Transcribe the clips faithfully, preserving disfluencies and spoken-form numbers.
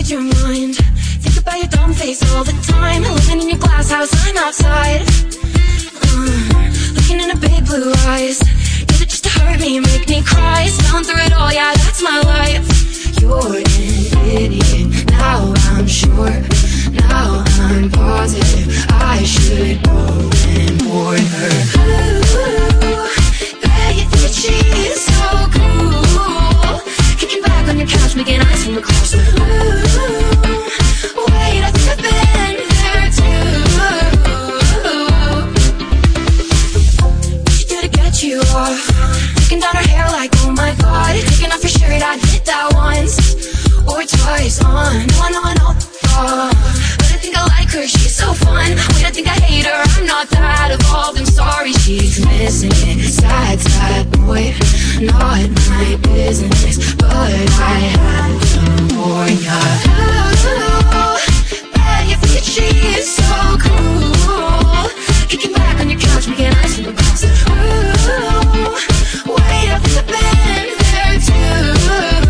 read your mind. Think about your dumb face all the time. Living in your glass house, I'm outside. uh, Looking in her big blue eyes. Did it just to hurt me, make me cry. Smelling through it all, yeah, that's my life. You're an idiot, now I'm sure. Now I'm positive I should go and warn her. Ooh, bet you think she's so cool. Kicking back on your couch, making eyes from across the room. Wait, I think I've been there too. What she do to get you off? Taking down her hair like, oh my god. Taking off your shirt, I did that once or twice on. No, no, no, oh. But I think I like her, she's so fun. Wait, I think I hate her, I'm not that evolved. I'm sorry, she's missing it. Sad, sad boy, not my business, but I had to warn ya. Ooh, bet you think she's so cool. Kicking back on your couch, making eyes from across the room. Wait, I think I've been there too.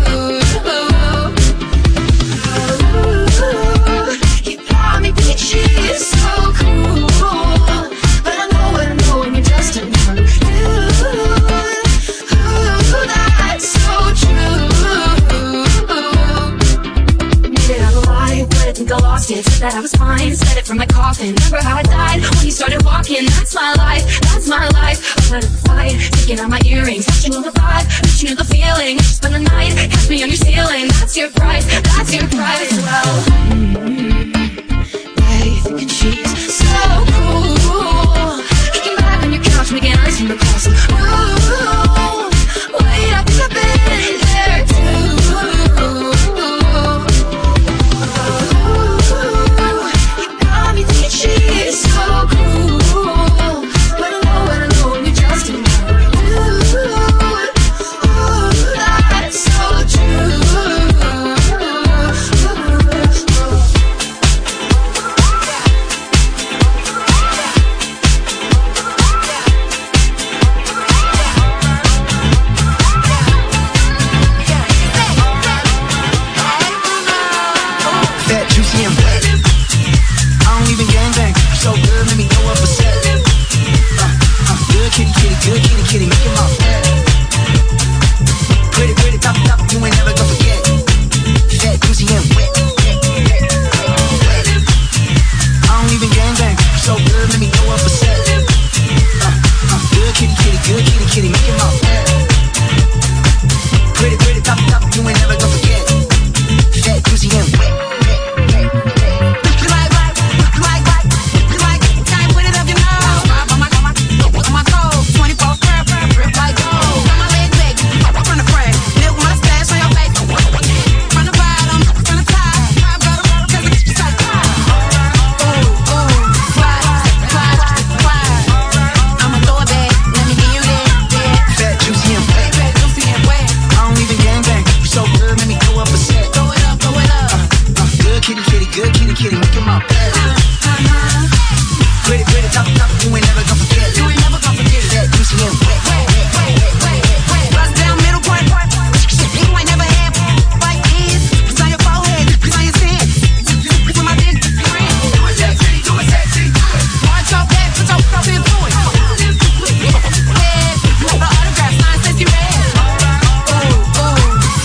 She's so cool, but I know what I know when you're just another dude. Ooh, that's so true. Made it out alive, but I think I lost it. Said that I was fine, said it from my coffin. Remember how I died when you started walking? That's my life, that's my life. I let it fight, taking out my earrings, touching on the vibe, reaching to the feeling. Spend the night, catch me on your ceiling. That's your price, that's your price. Well, mm-hmm. Thinking she's so cool. Kicking back on your couch, making eyes from across the room. Wait, I think I've been there too. You got me thinking she's so cool, but I know what I know when you're just another dude. Ooh, that's so true.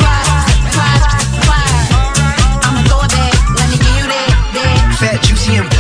Juicy and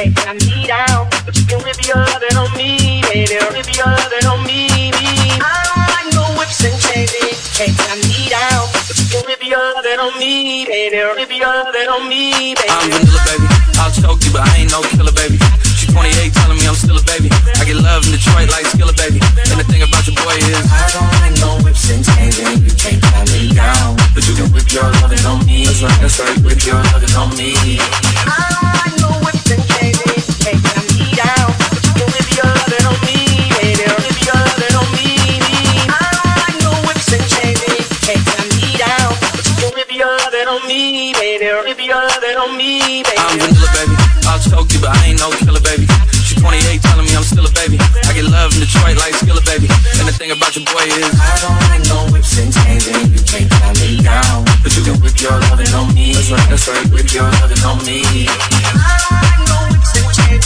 can't tie me down, but you can whip your lovin' on me, baby. Whip your lovin' on me, me. I don't like no whips and chains, can't tie me down, but you can whip your lovin' on me, baby. Whip your lovin' on me, baby. I'm vanilla, baby. I'll choke you, but I ain't no killer, baby. She twenty-eight, telling me I'm still a baby. I get love in Detroit like Skilla, baby. And the thing about your boy is I don't like no whips and chains, and you can't tie me down, but you can whip your lovin' on me. That's right, that's right, whip your lovin' on me. I don't like no whips and chains, can't tie me down, but you can whip your lovin' on me, baby. Whip your lovin' on me, me. I don't like no whips and chains, can't tie me down, but you can whip your lovin' on me, baby. Whip your lovin' on me, baby. I'm vanilla, baby. I'll choke you, but I ain't no killer, baby. She twenty-eight, telling me I'm still a baby. I get love in Detroit like Skilla, baby. And the thing about your boy is I don't like no whips and chains, and you can't tie me down, but you can whip your lovin' on me. That's right, that's right, whip your lovin' on me. I don't like no whips and chains.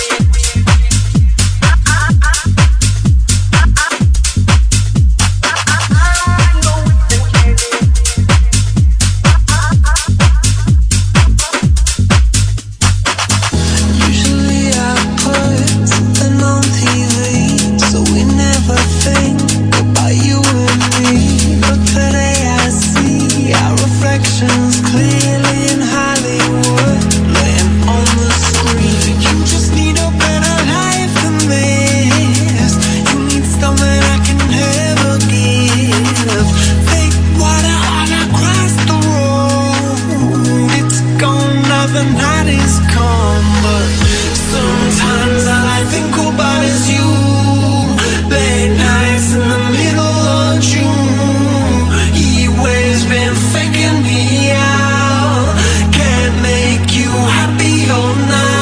Clearly in Hollywood, laying on the screen. You just need a better life than this. You need something I can never give. Fake water all across the road. It's gone, now the night is come, but sometimes all I think about is you. Late nights in the middle of June. He waves been faking me out. Can't make you happy all night.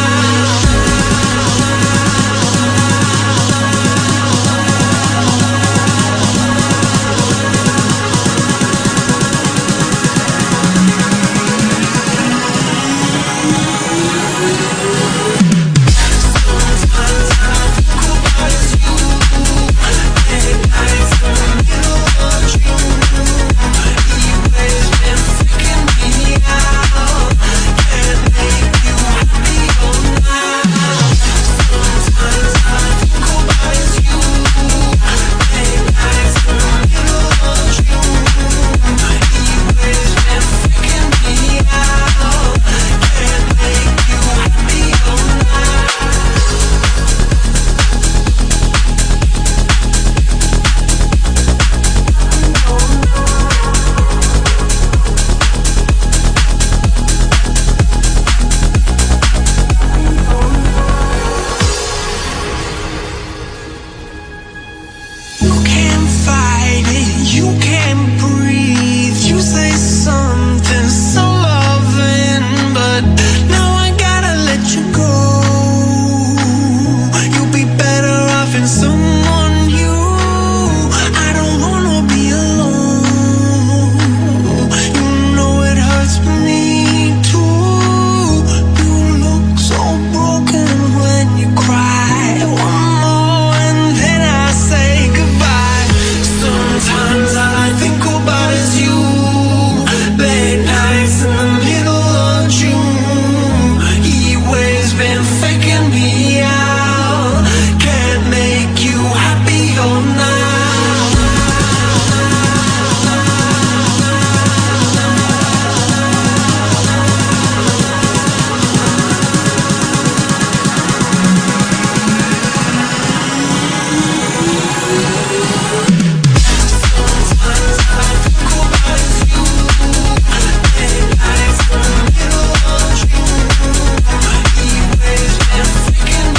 Freaking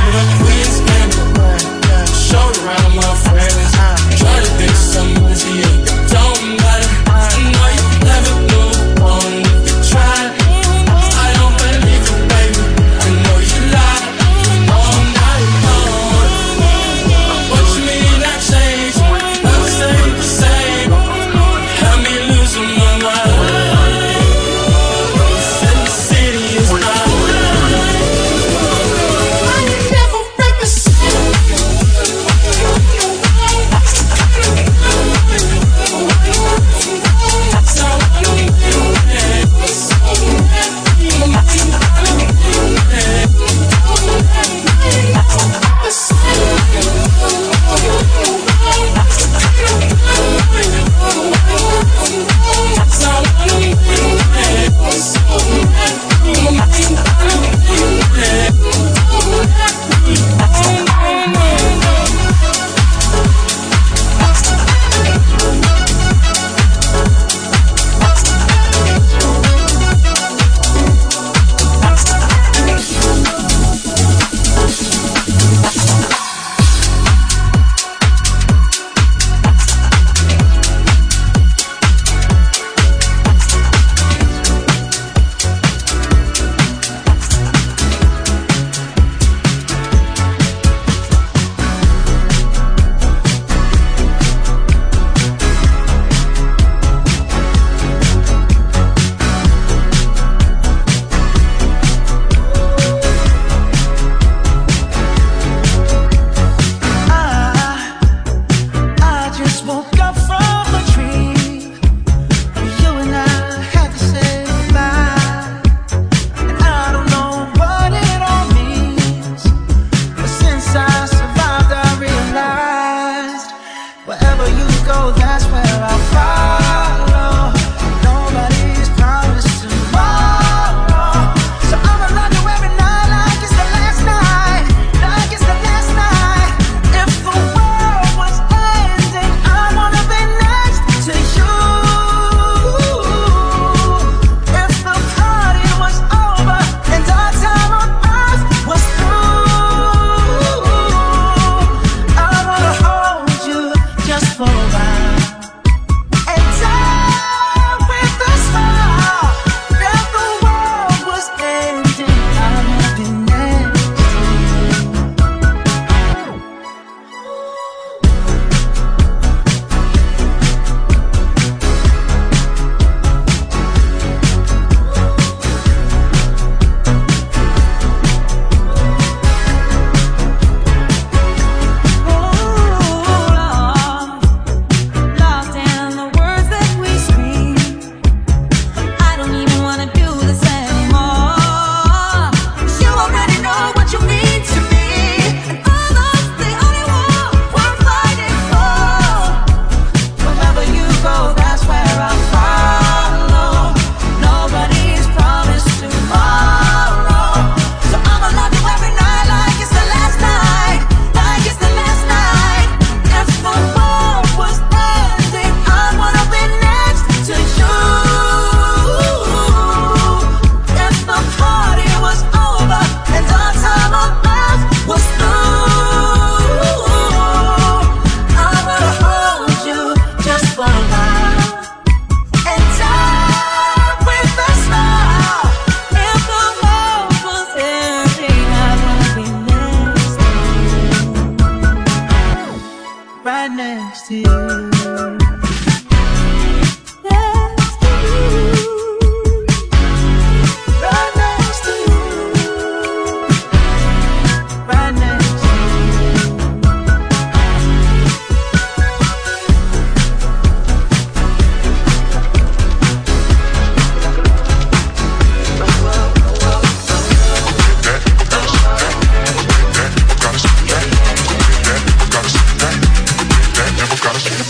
Gotta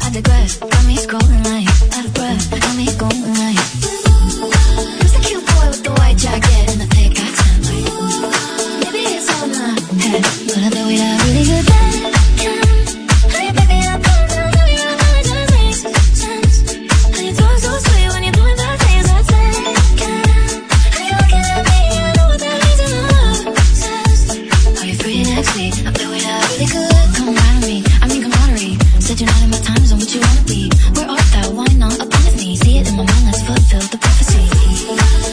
I digress. Got me scrolling like out of breath. Got me going like. Who's the cute boy with the white jacket and the thick accent? Like, maybe it's all in my head, but I thought we had a really good day. How you pick me up and down, tell me how it just makes sense. How you talk so sweet when you're doing that things I say. How you looking at me? I know what that means in the love says. Are you free next week? I bet we have really good camaraderie. I mean camaraderie. Said you're not in my time zone, what you wanna be? Where art thou? Why not? Up with me. See it in my mind, let's fulfill the prophecy.